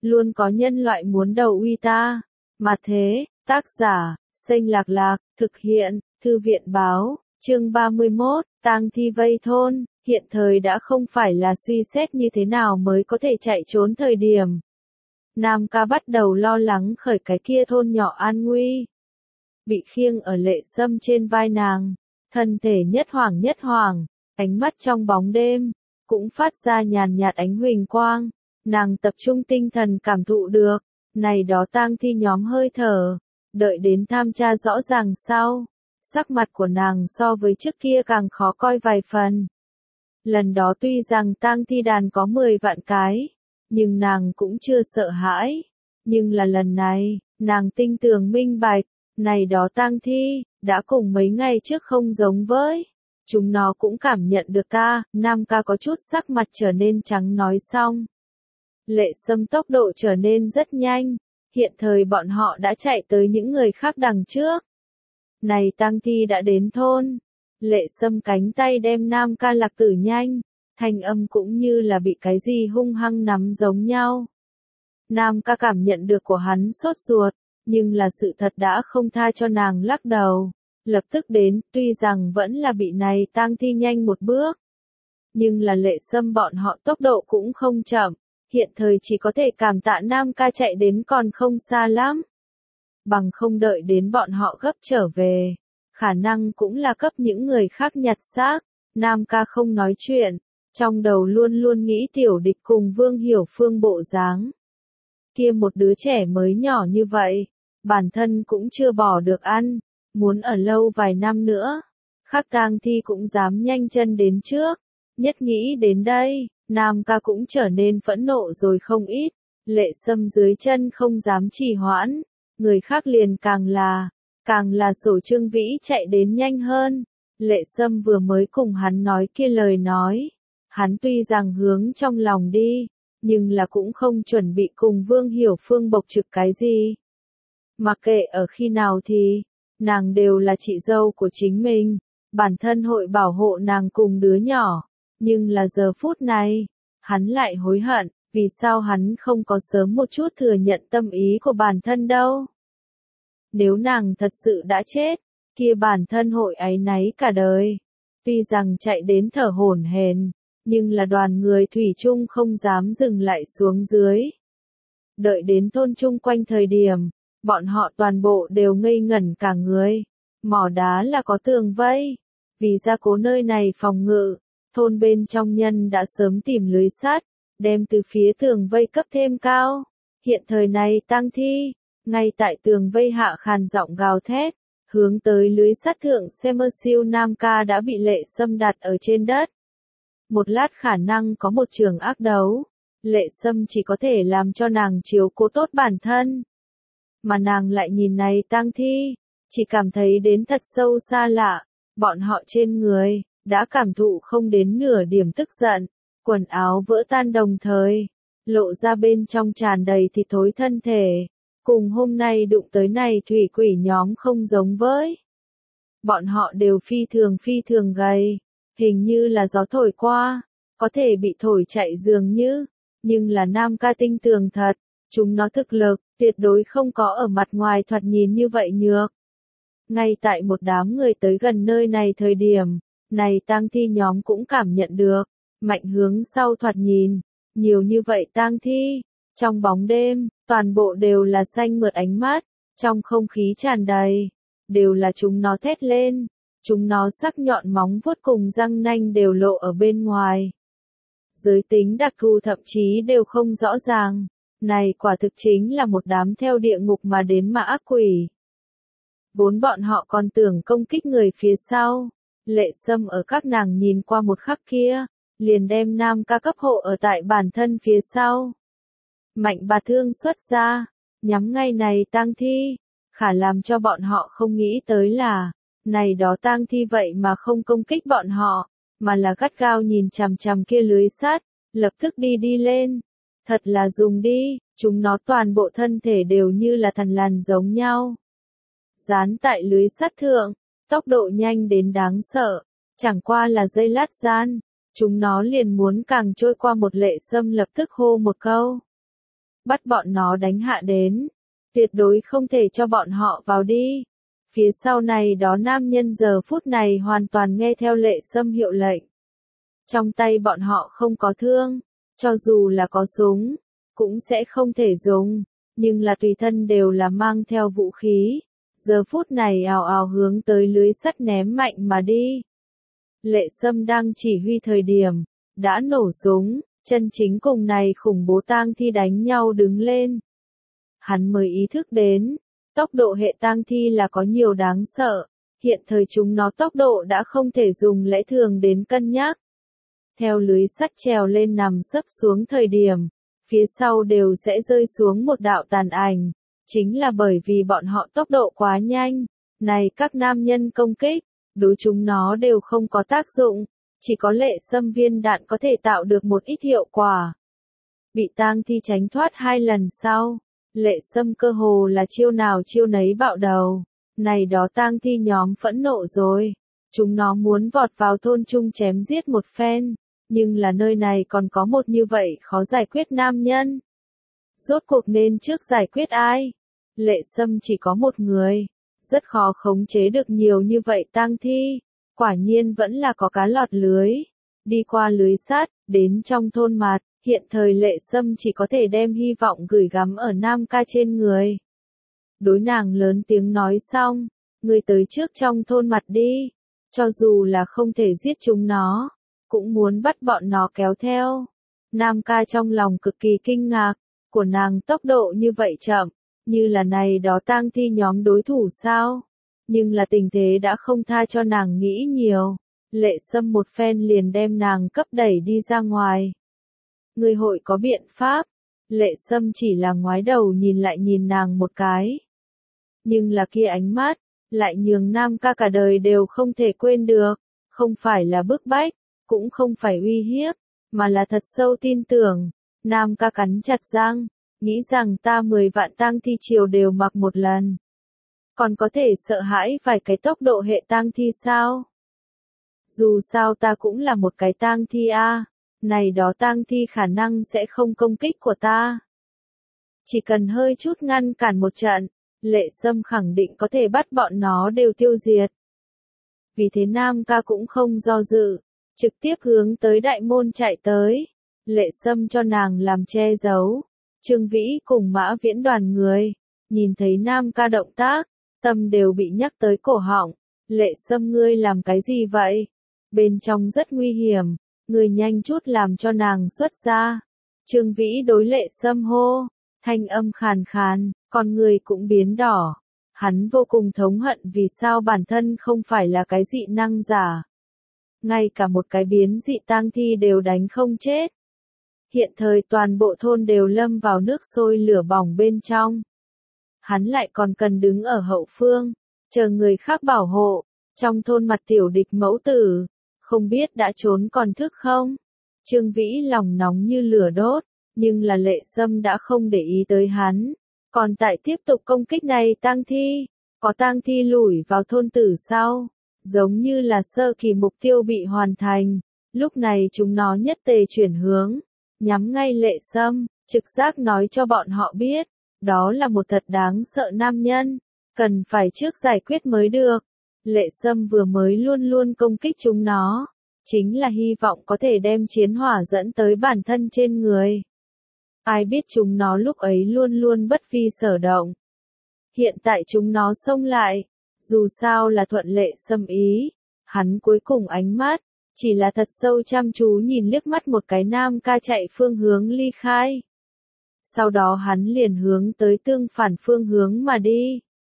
luôn có nhân loại muốn đầu uy ta. Mà thế, tác giả, Xanh Lạc Lạc, thực hiện, Thư viện báo, chương 31, tang thi vây thôn, hiện thời đã không phải là suy xét như thế nào mới có thể chạy trốn thời điểm. Nam ca bắt đầu lo lắng khởi cái kia thôn nhỏ an nguy. Bị khiêng ở Lệ Sâm trên vai nàng, thân thể nhất hoảng, ánh mắt trong bóng đêm, cũng phát ra nhàn nhạt ánh huỳnh quang. Nàng tập trung tinh thần cảm thụ được, này đó tang thi nhóm hơi thở, đợi đến tham tra rõ ràng sau, sắc mặt của nàng so với trước kia càng khó coi vài phần. Lần đó tuy rằng tang thi đàn có 10 vạn cái, nhưng nàng cũng chưa sợ hãi. Nhưng là lần này, nàng tinh tường minh bạch, này đó tang thi, đã cùng mấy ngày trước không giống với. Chúng nó cũng cảm nhận được ta, Nam ca có chút sắc mặt trở nên trắng nói xong. Lệ Sâm tốc độ trở nên rất nhanh, hiện thời bọn họ đã chạy tới những người khác đằng trước. Này tang thi đã đến thôn, Lệ Sâm cánh tay đem Nam ca lạc tử nhanh, thanh âm cũng như là bị cái gì hung hăng nắm giống nhau. Nam ca cảm nhận được của hắn sốt ruột, nhưng là sự thật đã không tha cho nàng lắc đầu. Lập tức đến, tuy rằng vẫn là bị này tang thi nhanh một bước. Nhưng là Lệ Sâm bọn họ tốc độ cũng không chậm, hiện thời chỉ có thể cảm tạ Nam ca chạy đến còn không xa lắm. Bằng không đợi đến bọn họ gấp trở về, khả năng cũng là cấp những người khác nhặt xác. Nam ca không nói chuyện, trong đầu luôn luôn nghĩ Tiểu Địch cùng Vương Hiểu Phương bộ dáng. Kia một đứa trẻ mới nhỏ như vậy, bản thân cũng chưa bỏ được ăn, muốn ở lâu vài năm nữa. Khác tang thi cũng dám nhanh chân đến trước, nhất nghĩ đến đây, Nam ca cũng trở nên phẫn nộ rồi không ít. Lệ Sâm dưới chân không dám trì hoãn, người khác liền càng là sổ Trương Vĩ chạy đến nhanh hơn. Lệ Sâm vừa mới cùng hắn nói kia lời nói, hắn tuy rằng hướng trong lòng đi, nhưng là cũng không chuẩn bị cùng Vương Hiểu Phương bộc trực cái gì. Mặc kệ ở khi nào thì, nàng đều là chị dâu của chính mình, bản thân hội bảo hộ nàng cùng đứa nhỏ. Nhưng là giờ phút này, hắn lại hối hận, vì sao hắn không có sớm một chút thừa nhận tâm ý của bản thân đâu. Nếu nàng thật sự đã chết, kia bản thân hội áy náy cả đời. Tuy rằng chạy đến thở hổn hển, nhưng là đoàn người thủy chung không dám dừng lại xuống dưới. Đợi đến thôn chung quanh thời điểm, bọn họ toàn bộ đều ngây ngẩn cả người. Mỏ đá là có tường vây, vì gia cố nơi này phòng ngự, thôn bên trong nhân đã sớm tìm lưới sắt, đem từ phía tường vây cấp thêm cao. Hiện thời này tang thi, ngay tại tường vây hạ khàn giọng gào thét, hướng tới lưới sắt thượng xem siêu. Nam ca đã bị Lệ Sâm đặt ở trên đất. Một lát khả năng có một trường ác đấu, Lệ Sâm chỉ có thể làm cho nàng chiếu cố tốt bản thân. Mà nàng lại nhìn này tang thi, chỉ cảm thấy đến thật sâu xa lạ, bọn họ trên người, đã cảm thụ không đến nửa điểm tức giận, quần áo vỡ tan đồng thời, lộ ra bên trong tràn đầy thịt thối thân thể, cùng hôm nay đụng tới này thủy quỷ nhóm không giống với. Bọn họ đều phi thường gầy, hình như là gió thổi qua, có thể bị thổi chạy dường như, nhưng là Nam ca tinh tường thật, chúng nó thực lực, tuyệt đối không có ở mặt ngoài thoạt nhìn như vậy nhược. Ngay tại một đám người tới gần nơi này thời điểm, này tang thi nhóm cũng cảm nhận được, mạnh hướng sau thoạt nhìn, nhiều như vậy tang thi, trong bóng đêm, toàn bộ đều là xanh mượt ánh mắt, trong không khí tràn đầy, đều là chúng nó thét lên, chúng nó sắc nhọn móng vuốt cùng răng nanh đều lộ ở bên ngoài. Giới tính đặc thù thậm chí đều không rõ ràng, này quả thực chính là một đám theo địa ngục mà đến mà ác quỷ. Vốn bọn họ còn tưởng công kích người phía sau, Lệ Sâm ở các nàng nhìn qua một khắc kia, liền đem Nam ca cấp hộ ở tại bản thân phía sau. Mạnh bà thương xuất ra, nhắm ngay này tang thi, khả làm cho bọn họ không nghĩ tới là, này đó tang thi vậy mà không công kích bọn họ, mà là gắt gao nhìn chằm chằm kia lưới sắt, lập tức đi lên. Thật là dùng đi, chúng nó toàn bộ thân thể đều như là thằn lằn giống nhau. Dán tại lưới sắt thượng, tốc độ nhanh đến đáng sợ, chẳng qua là giây lát gian, chúng nó liền muốn càng trôi qua một. Lệ Sâm lập tức hô một câu. bắt bọn nó đánh hạ đến. Tuyệt đối không thể cho bọn họ vào đi. Phía sau này đó nam nhân giờ phút này hoàn toàn nghe theo Lệ Sâm hiệu lệnh. Trong tay bọn họ không có thương, cho dù là có súng, cũng sẽ không thể dùng, nhưng là tùy thân đều là mang theo vũ khí. Giờ phút này ào ào hướng tới lưới sắt ném mạnh mà đi. Lệ Sâm đang chỉ huy thời điểm, đã nổ súng, chân chính cùng này khủng bố tang thi đánh nhau đứng lên. Hắn mới ý thức đến, tốc độ hệ tang thi là có nhiều đáng sợ, hiện thời chúng nó tốc độ đã không thể dùng lẽ thường đến cân nhắc. Theo lưới sắt trèo lên nằm sấp xuống thời điểm, phía sau đều sẽ rơi xuống một đạo tàn ảnh, chính là bởi vì bọn họ tốc độ quá nhanh, này các nam nhân công kích, đối chúng nó đều không có tác dụng, chỉ có Lệ Sâm viên đạn có thể tạo được một ít hiệu quả. Bị tang thi tránh thoát 2 lần sau, Lệ Sâm cơ hồ là chiêu nào chiêu nấy bạo đầu, này đó tang thi nhóm phẫn nộ rồi, chúng nó muốn vọt vào thôn trung chém giết một phen, nhưng là nơi này còn có một như vậy khó giải quyết nam nhân. Rốt cuộc nên trước giải quyết ai? Lệ Sâm chỉ có một người, rất khó khống chế được nhiều như vậy tang thi, quả nhiên vẫn là có cá lọt lưới. Đi qua lưới sắt, đến trong thôn mặt, hiện thời Lệ Sâm chỉ có thể đem hy vọng gửi gắm ở Nam Ca trên người. Đối nàng lớn tiếng nói xong, người tới trước trong thôn mặt đi, cho dù là không thể giết chúng nó, cũng muốn bắt bọn nó kéo theo. Nam Ca trong lòng cực kỳ kinh ngạc, của nàng tốc độ như vậy chậm, như là này đó tang thi nhóm đối thủ sao? Nhưng là tình thế đã không tha cho nàng nghĩ nhiều, Lệ Sâm một phen liền đem nàng cấp đẩy đi ra ngoài. Người hội có biện pháp, Lệ Sâm chỉ là ngoái đầu nhìn lại nhìn nàng một cái. Nhưng là kia ánh mắt, lại nhường Nam Ca cả đời đều không thể quên được, không phải là bức bách, cũng không phải uy hiếp, mà là thật sâu tin tưởng. Nam Ca cắn chặt răng, nghĩ rằng ta 10 vạn tang thi triều đều mặc một lần. Còn có thể sợ hãi vài cái tốc độ hệ tang thi sao? Dù sao ta cũng là một cái tang thi a, này đó tang thi khả năng sẽ không công kích của ta. Chỉ cần hơi chút ngăn cản một trận, Lệ Sâm khẳng định có thể bắt bọn nó đều tiêu diệt. Vì thế Nam Ca cũng không do dự, trực tiếp hướng tới đại môn chạy tới. Lệ Sâm cho nàng làm che giấu. Trương Vĩ cùng Mã Viễn đoàn người, nhìn thấy Nam Ca động tác, tâm đều bị nhắc tới cổ họng. Lệ Sâm ngươi làm cái gì vậy? Bên trong rất nguy hiểm, ngươi nhanh chút làm cho nàng xuất ra. Trương Vĩ đối Lệ Sâm hô, thanh âm khàn khàn, con người cũng biến đỏ. Hắn vô cùng thống hận vì sao bản thân không phải là cái dị năng giả. Ngay cả một cái biến dị tang thi đều đánh không chết. Hiện thời toàn bộ thôn đều lâm vào nước sôi lửa bỏng bên trong. Hắn lại còn cần đứng ở hậu phương, chờ người khác bảo hộ. Trong thôn mặt tiểu địch mẫu tử, không biết đã trốn còn thức không? Trương Vĩ lòng nóng như lửa đốt, nhưng là Lệ Sâm đã không để ý tới hắn. Còn tại tiếp tục công kích này tang thi, có tang thi lủi vào thôn tử sau, giống như là sơ kỳ mục tiêu bị hoàn thành, lúc này chúng nó nhất tề chuyển hướng, nhắm ngay Lệ Sâm, trực giác nói cho bọn họ biết, đó là một thật đáng sợ nam nhân, cần phải trước giải quyết mới được. Lệ Sâm vừa mới luôn luôn công kích chúng nó, chính là hy vọng có thể đem chiến hỏa dẫn tới bản thân trên người. Ai biết chúng nó lúc ấy luôn luôn bất vi sở động. Hiện tại chúng nó xông lại, dù sao là thuận Lệ Sâm ý, hắn cuối cùng ánh mắt, chỉ là thật sâu chăm chú nhìn liếc mắt một cái Nam Ca chạy phương hướng ly khai. Sau đó hắn liền hướng tới tương phản phương hướng mà đi.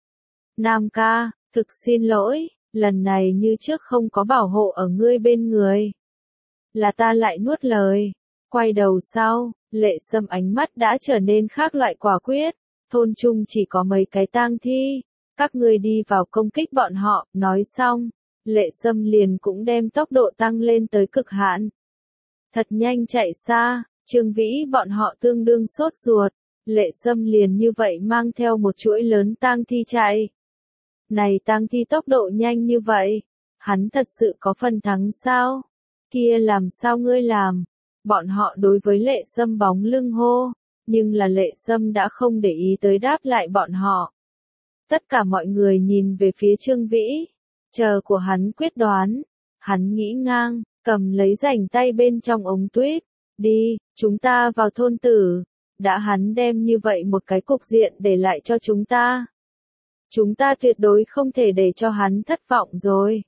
Nam Ca, thực xin lỗi, lần này như trước không có bảo hộ ở ngươi bên người. Là ta lại nuốt lời. Quay đầu sau, Lệ Sâm ánh mắt đã trở nên khác loại quả quyết. Thôn trung chỉ có mấy cái tang thi, các ngươi đi vào công kích bọn họ. Nói xong, Lệ Sâm liền cũng đem tốc độ tăng lên tới cực hạn. Thật nhanh chạy xa, Trương Vĩ bọn họ tương đương sốt ruột. Lệ Sâm liền như vậy mang theo một chuỗi lớn tang thi chạy. Này tang thi tốc độ nhanh như vậy, hắn thật sự có phần thắng sao? Kia làm sao ngươi làm? Bọn họ đối với Lệ Sâm bóng lưng hô, nhưng là Lệ Sâm đã không để ý tới đáp lại bọn họ. Tất cả mọi người nhìn về phía Trương Vĩ, chờ của hắn quyết đoán, hắn nghĩ ngang, cầm lấy rảnh tay bên trong ống tuyết, đi, chúng ta vào thôn tử, đã hắn đem như vậy một cái cục diện để lại cho chúng ta. Chúng ta tuyệt đối không thể để cho hắn thất vọng rồi.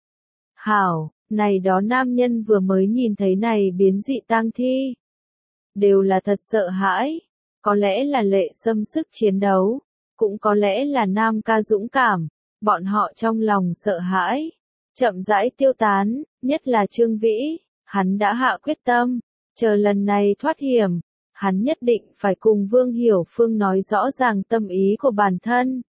Hảo, này đó nam nhân vừa mới nhìn thấy này biến dị tang thi. Đều là thật sợ hãi, có lẽ là Lệ Sâm sức chiến đấu, cũng có lẽ là Nam ca dũng cảm, bọn họ trong lòng sợ hãi, chậm rãi tiêu tán, nhất là Trương Vĩ, hắn đã hạ quyết tâm, chờ lần này thoát hiểm, hắn nhất định phải cùng Vương Hiểu Phương nói rõ ràng tâm ý của bản thân.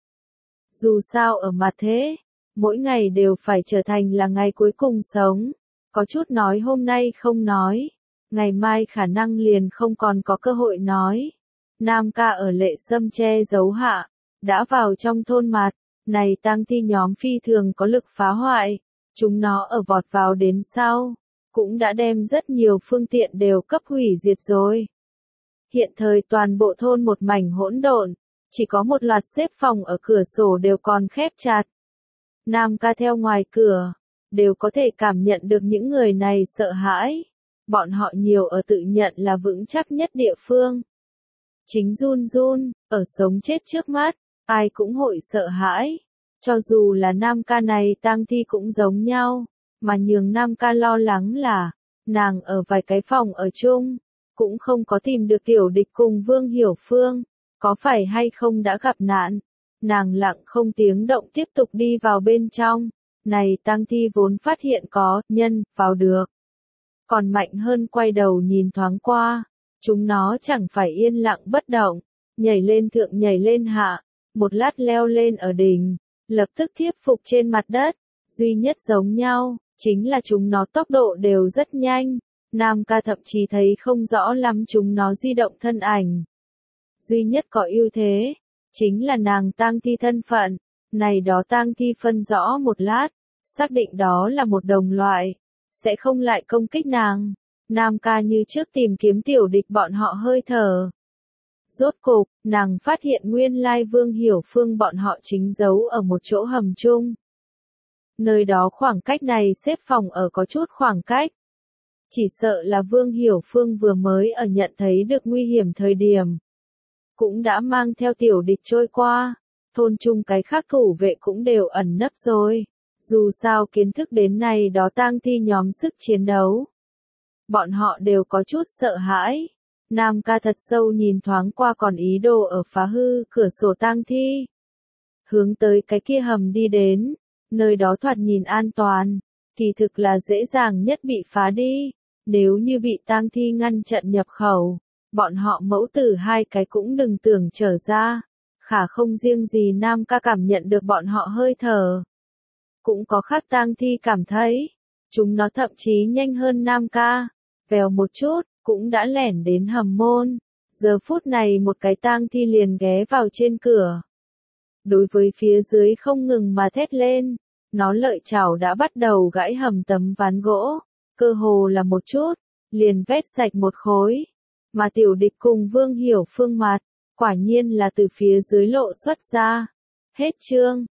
Dù sao ở mặt thế, mỗi ngày đều phải trở thành là ngày cuối cùng sống, có chút nói hôm nay không nói, ngày mai khả năng liền không còn có cơ hội nói. Nam ca ở Lệ Sâm che giấu hạ, đã vào trong thôn mặt, này tang thi nhóm phi thường có lực phá hoại, chúng nó ở vọt vào đến sau, cũng đã đem rất nhiều phương tiện đều cấp hủy diệt rồi. Hiện thời toàn bộ thôn một mảnh hỗn độn, chỉ có một loạt xếp phòng ở cửa sổ đều còn khép chặt. Nam ca theo ngoài cửa, đều có thể cảm nhận được những người này sợ hãi. Bọn họ nhiều ở tự nhận là vững chắc nhất địa phương. Chính run run, ở sống chết trước mắt, ai cũng hội sợ hãi. Cho dù là Nam ca này tang thi cũng giống nhau, mà nhường Nam ca lo lắng là, nàng ở vài cái phòng ở chung, cũng không có tìm được tiểu địch cùng Vương Hiểu Phương, có phải hay không đã gặp nạn. Nàng lặng không tiếng động tiếp tục đi vào bên trong, này tang thi vốn phát hiện có nhân vào được. Còn mạnh hơn quay đầu nhìn thoáng qua, chúng nó chẳng phải yên lặng bất động, nhảy lên thượng nhảy lên hạ, một lát leo lên ở đỉnh, lập tức thiếp phục trên mặt đất, duy nhất giống nhau, chính là chúng nó tốc độ đều rất nhanh, Nam ca thậm chí thấy không rõ lắm chúng nó di động thân ảnh. Duy nhất có ưu thế, chính là nàng tang thi thân phận, này đó tang thi phân rõ một lát, xác định đó là một đồng loại, sẽ không lại công kích nàng. Nam ca như trước tìm kiếm tiểu địch bọn họ hơi thở. Rốt cục, nàng phát hiện nguyên lai Vương Hiểu Phương bọn họ chính giấu ở một chỗ hầm chung. Nơi đó khoảng cách này xếp phòng ở có chút khoảng cách. Chỉ sợ là Vương Hiểu Phương vừa mới ở nhận thấy được nguy hiểm thời điểm. Cũng đã mang theo tiểu địch trôi qua, thôn chung cái khác thủ vệ cũng đều ẩn nấp rồi. Dù sao kiến thức đến này đó tang thi nhóm sức chiến đấu. Bọn họ đều có chút sợ hãi. Nam ca thật sâu nhìn thoáng qua còn ý đồ ở phá hư cửa sổ tang thi. Hướng tới cái kia hầm đi đến, nơi đó thoạt nhìn an toàn, kỳ thực là dễ dàng nhất bị phá đi. Nếu như bị tang thi ngăn trận nhập khẩu, bọn họ mẫu tử hai cái cũng đừng tưởng trở ra. Khả không riêng gì Nam ca cảm nhận được bọn họ hơi thở. Cũng có khác tang thi cảm thấy, chúng nó thậm chí nhanh hơn Nam ca, vèo một chút, cũng đã lẻn đến hầm môn. Giờ phút này một cái tang thi liền ghé vào trên cửa. Đối với phía dưới không ngừng mà thét lên, nó lợi chảo đã bắt đầu gãy hầm tấm ván gỗ, cơ hồ là một chút, liền vét sạch một khối. Mà tiểu địch cùng Vương Hiểu Phương mặt, quả nhiên là từ phía dưới lộ xuất ra. Hết chương.